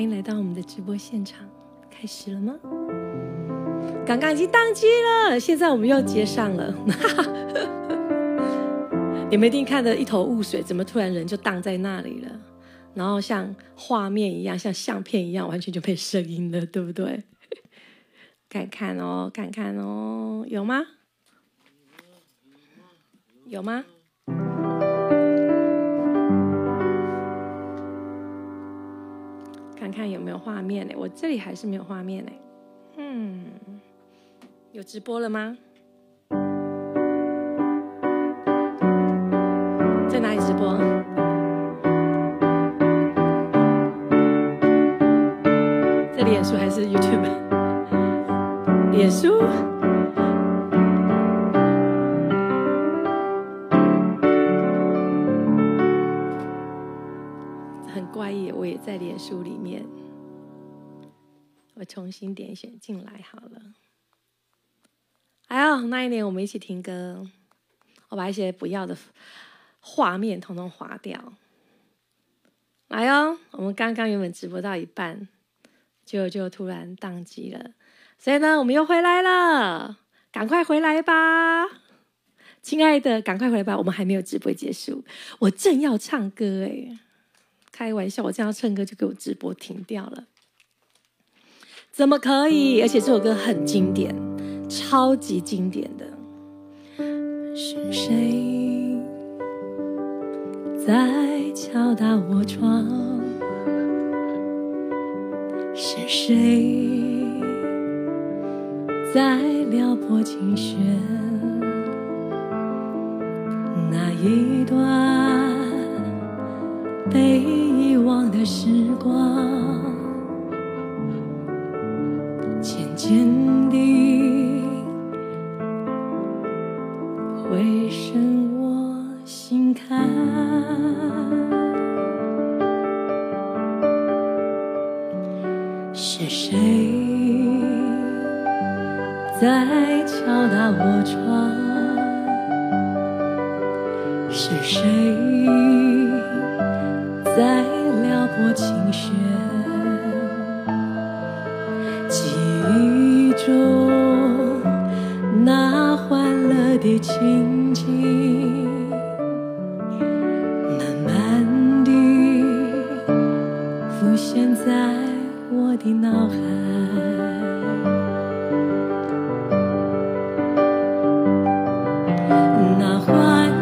欢迎来到我们的直播现场，开始了吗？刚刚已经宕机了，现在我们又接上了。你们一定看得一头雾水，怎么突然人就荡在那里了？然后像画面一样，像相片一样，完全就没声音了，对不对？看看哦，看看哦，有吗？有吗？看看有没有画面呢？我这里还是没有画面呢。有直播了吗？在哪里直播？在脸书还是 YouTube？ 脸书。很怪异，我也在脸书里面。我重新点选进来好了。哎呦，那一年我们一起听歌，我把一些不要的画面统统划掉。来哦，我们刚刚原本直播到一半，就突然宕机了，所以呢，我们又回来了，赶快回来吧，亲爱的，赶快回来吧，我们还没有直播结束，我正要唱歌哎，开玩笑，我正要唱歌就给我直播停掉了，怎么可以？而且这首歌很经典，超级经典的。是谁在敲打我窗？是谁在撩拨琴弦？那一段被遗忘的时光，渐渐地回声我心坎。是谁在敲打我窗？是谁在撩拨琴弦？记忆中那欢乐的情景，慢慢地浮现在我的脑海。那缓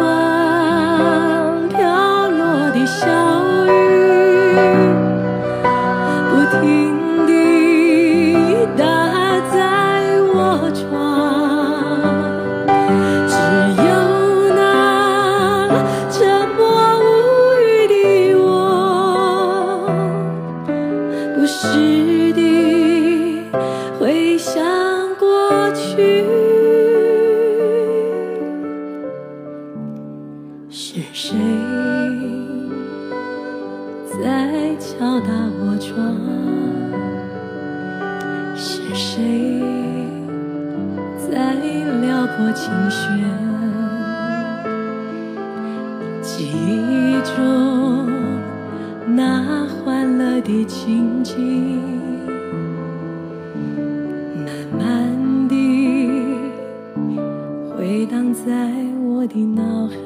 缓飘落的小雨，不停地打在我窗，只有那沉默无语的我，不时地回想过去。是谁在敲打我窗？是谁在撩拨琴弦？记忆中那欢乐的情景，慢慢地回荡在我的脑海。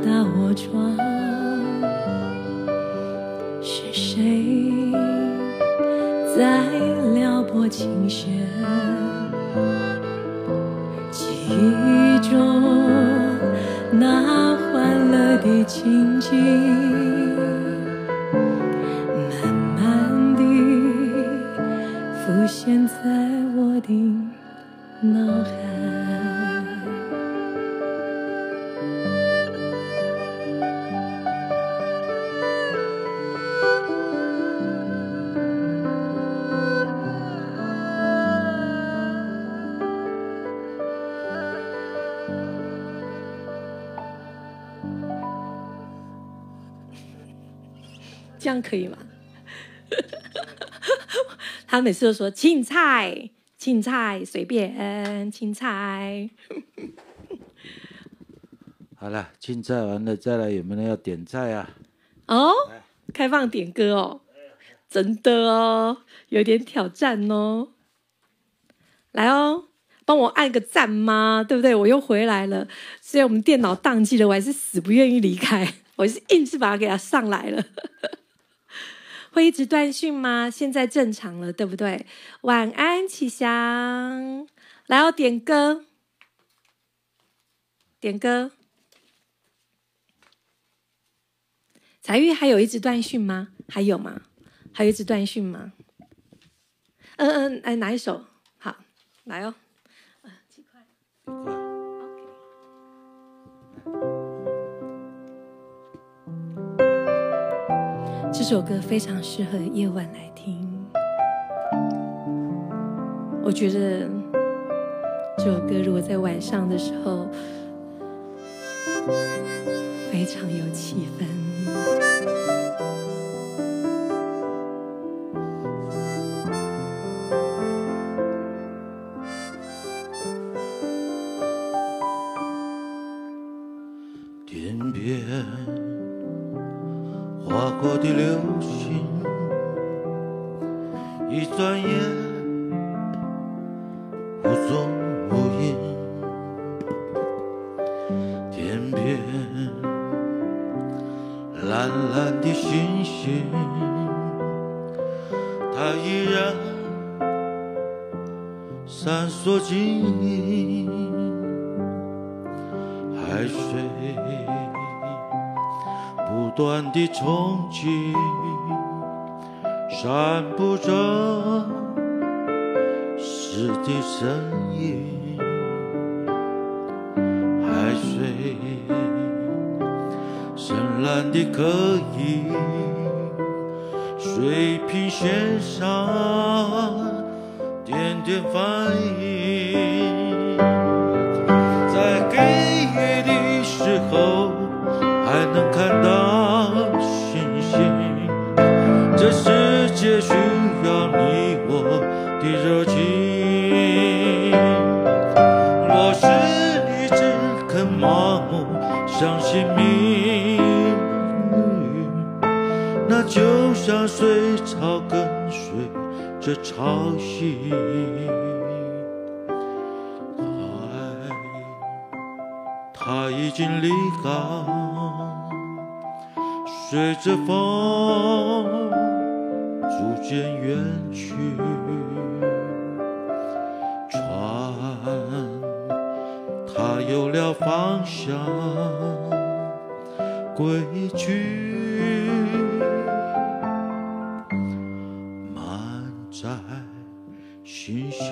打我窗，是谁在撩拨琴弦？记忆中那欢乐的情景，慢慢地浮现在我的脑海。这样可以吗？他每次都说青菜，青菜随便，青菜。 好了，青菜完了，再来有没有人要点菜啊？ 哦，开放点歌哦，真的哦，有点挑战哦。来哦，帮我按个赞吗？对不对？我又回来了，虽然我们电脑宕机了，我还是死不愿意离开，我是硬是把它给它上来了。会一直断讯吗？现在正常了，对不对？晚安，启祥。来哦，点歌，点歌。彩玉还有一直断讯吗？还有吗？还有一直断讯吗？哎，哪一首？好，来哦。几块？OK。这首歌非常适合夜晚来听，我觉得这首歌如果在晚上的时候，非常有气氛。 天边划过的流星，一转眼无踪无影。天边蓝蓝的星星，它依然闪烁晶莹。海水不断地冲击，散布着诗的声音。海水深蓝的可以，水平线上点点反应。在黑夜的时候还能看到星星，这世界需要你我的热情。若是一直肯盲目相信命运，那就像水草跟随着潮汐。他已经离港，随着风逐渐远去。船，它有了方向，归去。满载星星。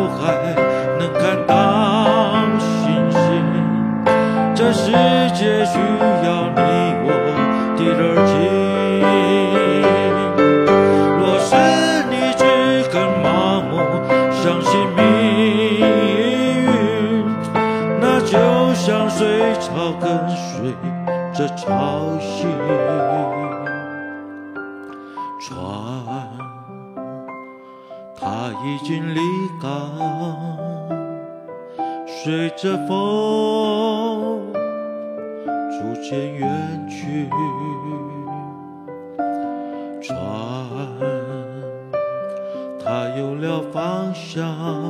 还能看到星星。这世界需要你我的热情。若是你只肯盲目相信命运，那就像水草跟随着潮汐。船它已经离港，随着风逐渐远去。船它有了方向，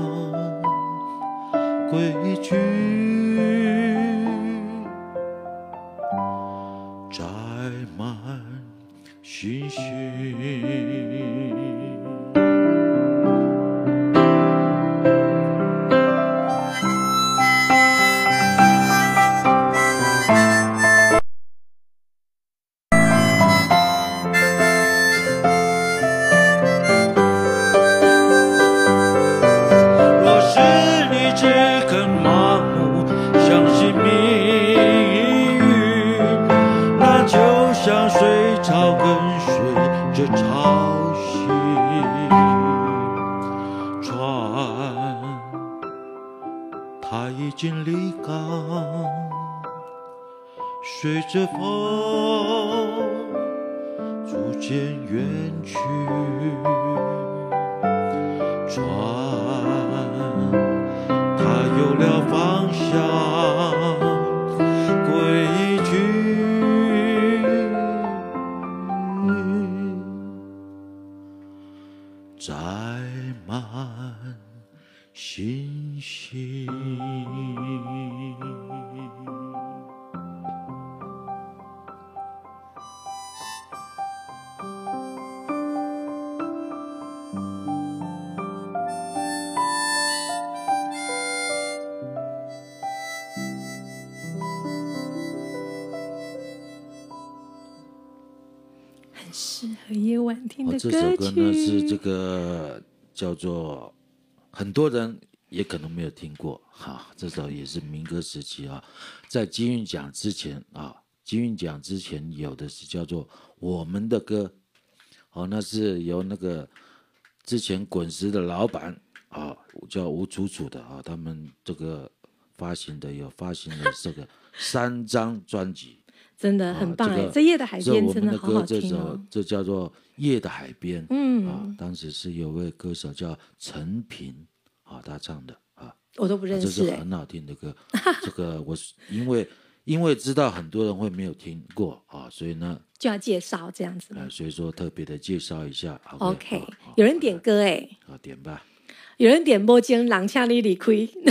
归去，载满星星。随着风逐渐远去，船它有了方向，归去，载满星星。 适合夜晚听的歌曲。 这首歌呢是这个叫做很多人也可能没有听过哈，这首也是民歌时期啊，在金韵奖之前啊，金韵奖之前有的是叫做我们的歌，那是由那个之前滚石的老板啊叫吴楚楚的啊，他们这个发行了这个3张专辑。 真的很棒哎！这夜的海边真的好好听哦。 这叫做《夜的海边》。当时是有位歌手叫陈平他唱的我都不认识这是很好听的歌。这个我因为知道很多人会没有听过所以呢就要介绍这样子。 所以说特别的介绍一下。 OK， 有人点歌哎， 点吧。 有人点无情人，请你离开。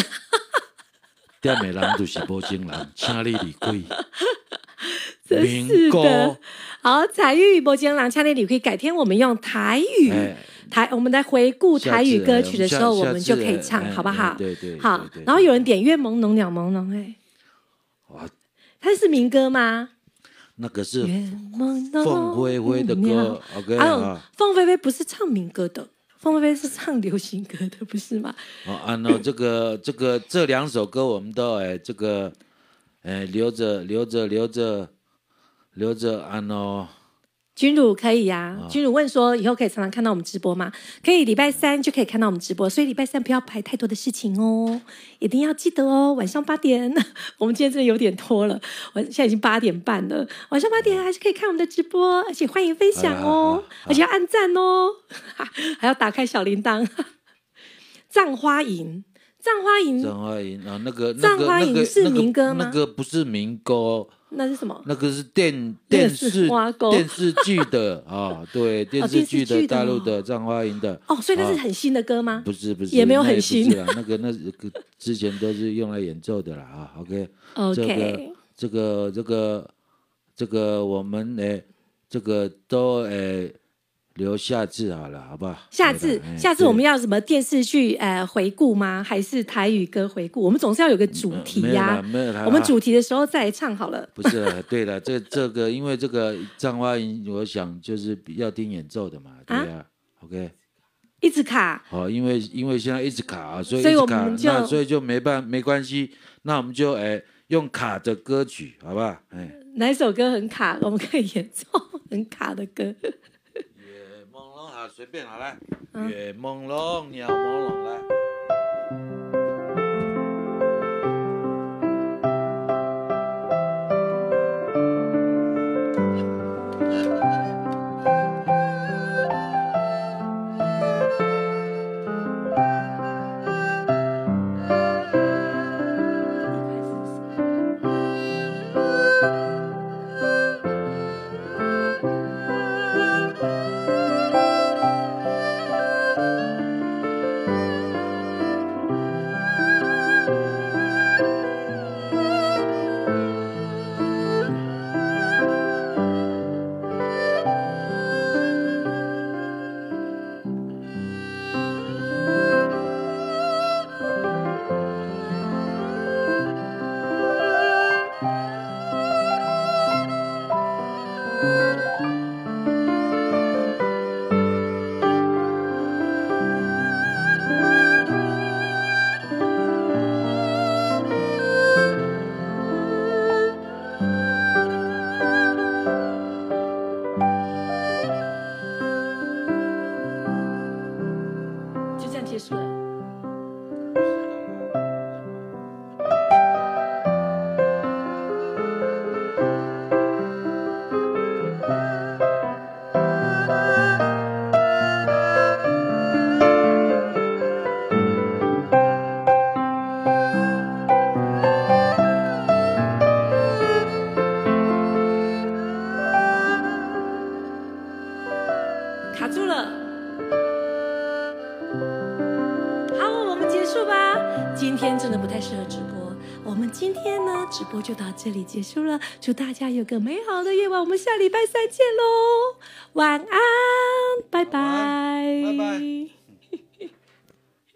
点的人就是无情人，请你离开。 真是的，好，台语无情人，请你离开。改天我们用台语，我们在回顾台语歌曲的时候，我们就可以唱，好不好？ 对对。 好，然后有人点月朦胧鸟朦胧，它是民歌吗？ 那个是凤飞飞的歌 ，OK 凤飞飞不是唱民歌的，凤飞飞是唱流行歌的，不是吗？ 这2首歌我们都这个留着君如可以呀，君如问说以后可以常常看到我们直播吗？可以，礼拜3就可以看到我们直播，所以礼拜3不要排太多的事情哦，一定要记得哦，晚上8点。我们今天真的有点拖了，现在已经8点半了，晚上8点还是可以看我们的直播，而且欢迎分享哦，而且要按赞哦，还要打开小铃铛。葬花吟那个葬花吟是民歌吗？ 那个不是民歌那是什么？ 那个是电视剧的对，电视剧的大陆的葬花吟的所以那是很新的歌吗？ 不是， 也没有很新那个之前都是用来演奏的啦OK， 这个我们这个都留下次好了，好不好？ 下次我们要什么电视剧回顾吗？还是台语歌回顾？我们总是要有个主题呀。 没有啦， 我们主题的时候再来唱好了。 不是，对了，这个因为这个葬花吟，我想就是要听演奏的嘛，对呀。OK， 一直卡。 哦，因为现在一直卡啊，所以一所以直卡， 我们就那所以就没关系，那我们就用卡的歌曲，好不好？ 哪一首歌很卡，我们可以演奏很卡的歌。 月朦胧啊，随便好来，月朦胧，鸟朦胧来。 卡住了，好，我们结束吧。今天真的不太适合直播，我们今天呢直播就到这里结束了。祝大家有个美好的夜晚，我们下礼拜三见喽，晚安，拜拜， 拜拜。